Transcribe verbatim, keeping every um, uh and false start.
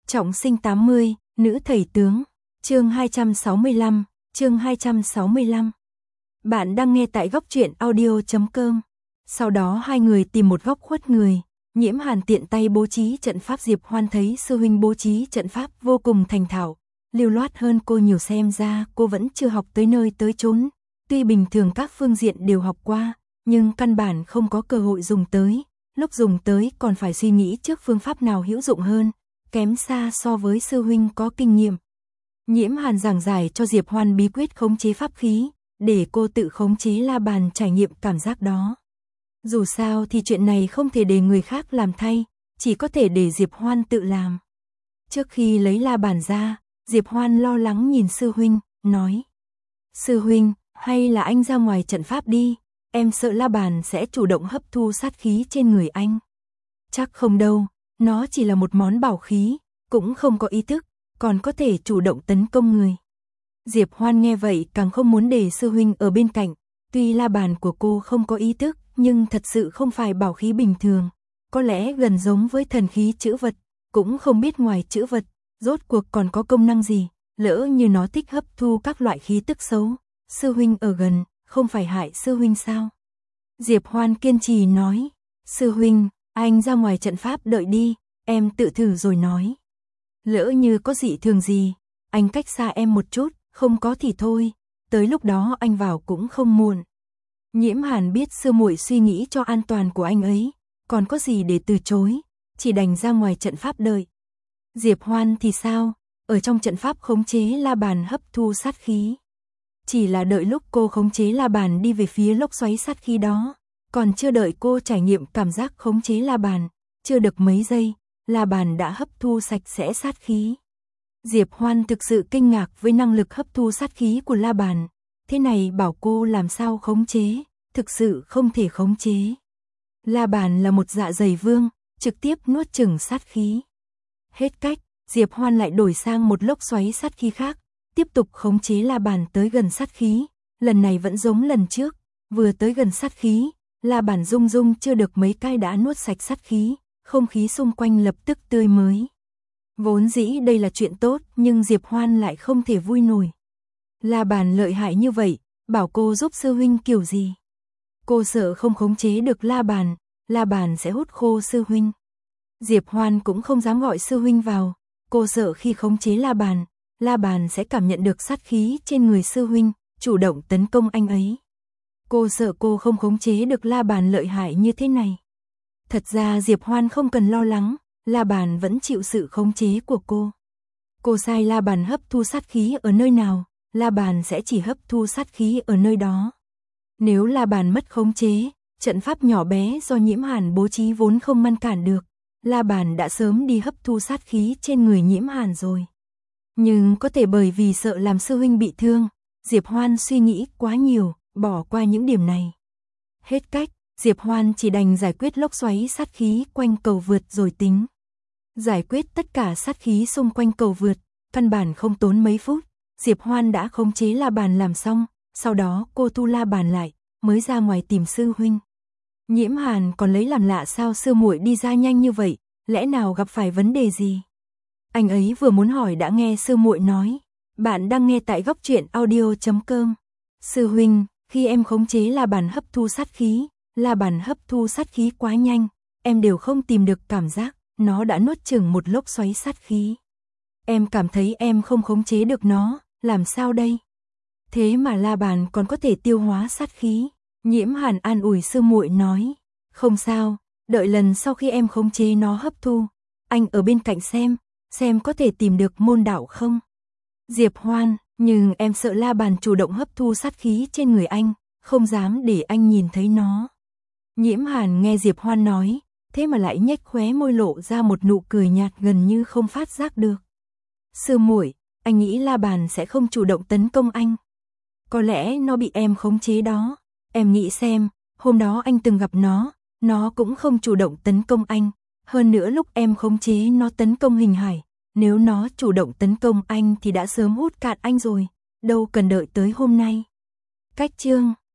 Trọng sinh tám mươi, nữ thầy tướng. Chương hai trăm sáu mươi lăm, chương hai trăm sáu mươi lăm. Bạn đang nghe tại góc truyện audio chấm com. Sau đó hai người tìm một góc khuất người, Nhiễm Hàn tiện tay bố trí trận pháp. Diệp Hoan thấy sư huynh bố trí trận pháp vô cùng thành thạo, lưu loát hơn cô nhiều, xem ra cô vẫn chưa học tới nơi tới chốn. Tuy bình thường các phương diện đều học qua, nhưng căn bản không có cơ hội dùng tới, lúc dùng tới còn phải suy nghĩ trước phương pháp nào hữu dụng hơn, kém xa so với sư huynh có kinh nghiệm. Nhiễm Hàn giảng giải cho Diệp Hoan bí quyết khống chế pháp khí, để cô tự khống chế la bàn trải nghiệm cảm giác đó. Dù sao thì chuyện này không thể để người khác làm thay, chỉ có thể để Diệp Hoan tự làm. Trước khi lấy la bàn ra, Diệp Hoan lo lắng nhìn sư huynh, nói: "Sư huynh, hay là anh ra ngoài trận pháp đi, em sợ la bàn sẽ chủ động hấp thu sát khí trên người anh." "Chắc không đâu, nó chỉ là một món bảo khí, cũng không có ý thức, còn có thể chủ động tấn công người." Diệp Hoan nghe vậy càng không muốn để sư huynh ở bên cạnh, tuy la bàn của cô không có ý thức, nhưng thật sự không phải bảo khí bình thường, có lẽ gần giống với thần khí chữ vật, cũng không biết ngoài chữ vật, rốt cuộc còn có công năng gì, lỡ như nó thích hấp thu các loại khí tức xấu, sư huynh ở gần, không phải hại sư huynh sao? Diệp Hoan kiên trì nói: "Sư huynh, anh ra ngoài trận pháp đợi đi, em tự thử rồi nói. Lỡ như có dị thường gì, anh cách xa em một chút, không có thì thôi, tới lúc đó anh vào cũng không muộn." Nhiễm Hàn biết sư muội suy nghĩ cho an toàn của anh ấy, còn có gì để từ chối, chỉ đành ra ngoài trận pháp đợi. Diệp Hoan thì sao, ở trong trận pháp khống chế la bàn hấp thu sát khí. Chỉ là đợi lúc cô khống chế la bàn đi về phía lốc xoáy sát khí đó, còn chưa đợi cô trải nghiệm cảm giác khống chế la bàn, chưa được mấy giây, la bàn đã hấp thu sạch sẽ sát khí. Diệp Hoan thực sự kinh ngạc với năng lực hấp thu sát khí của la bàn, thế này bảo cô làm sao khống chế, thực sự không thể khống chế. La bàn là một dạ dày vương, trực tiếp nuốt chửng sát khí. Hết cách, Diệp Hoan lại đổi sang một lốc xoáy sát khí khác, tiếp tục khống chế la bàn tới gần sát khí, lần này vẫn giống lần trước, vừa tới gần sát khí, la bàn rung rung chưa được mấy cái đã nuốt sạch sát khí, không khí xung quanh lập tức tươi mới. Vốn dĩ đây là chuyện tốt, nhưng Diệp Hoan lại không thể vui nổi. La bàn lợi hại như vậy, bảo cô giúp sư huynh kiểu gì? Cô sợ không khống chế được la bàn, la bàn sẽ hút khô sư huynh. Diệp Hoan cũng không dám gọi sư huynh vào, cô sợ khi khống chế la bàn, la bàn sẽ cảm nhận được sát khí trên người sư huynh, chủ động tấn công anh ấy. Cô sợ cô không khống chế được la bàn lợi hại như thế này. Thật ra Diệp Hoan không cần lo lắng, la bàn vẫn chịu sự khống chế của cô. Cô sai la bàn hấp thu sát khí ở nơi nào, la bàn sẽ chỉ hấp thu sát khí ở nơi đó. Nếu la bàn mất khống chế, trận pháp nhỏ bé do Nhiễm Hàn bố trí vốn không ngăn cản được, la bàn đã sớm đi hấp thu sát khí trên người Nhiễm Hàn rồi. Nhưng có thể bởi vì sợ làm sư huynh bị thương, Diệp Hoan suy nghĩ quá nhiều, bỏ qua những điểm này. Hết cách, Diệp Hoan chỉ đành giải quyết lốc xoáy sát khí quanh cầu vượt rồi tính. Giải quyết tất cả sát khí xung quanh cầu vượt, căn bản không tốn mấy phút, Diệp Hoan đã khống chế la bàn làm xong, sau đó cô thu la bàn lại, mới ra ngoài tìm sư huynh. Nhiễm Hàn còn lấy làm lạ sao sư muội đi ra nhanh như vậy, lẽ nào gặp phải vấn đề gì? Anh ấy vừa muốn hỏi đã nghe sư muội nói: "Bạn đang nghe tại góc truyện audio chấm com. Sư huynh, khi em khống chế la bàn hấp thu sát khí, la bàn hấp thu sát khí quá nhanh, em đều không tìm được cảm giác, nó đã nuốt chửng một lốc xoáy sát khí. Em cảm thấy em không khống chế được nó, làm sao đây?" Thế mà la bàn còn có thể tiêu hóa sát khí. Nhiễm Hàn an ủi sư muội nói: "Không sao, đợi lần sau khi em khống chế nó hấp thu, anh ở bên cạnh xem, xem có thể tìm được môn đạo không." Diệp Hoan, nhưng em sợ la bàn chủ động hấp thu sát khí trên người anh, không dám để anh nhìn thấy nó. Nhiễm Hàn nghe Diệp Hoan nói, thế mà lại nhếch khóe môi lộ ra một nụ cười nhạt gần như không phát giác được. "Sư muội, anh nghĩ la bàn sẽ không chủ động tấn công anh. Có lẽ nó bị em khống chế đó. Em nghĩ xem, hôm đó anh từng gặp nó, nó cũng không chủ động tấn công anh. Hơn nữa lúc em khống chế nó tấn công Hình Hải, nếu nó chủ động tấn công anh thì đã sớm hút cạn anh rồi, đâu cần đợi tới hôm nay." Cách chương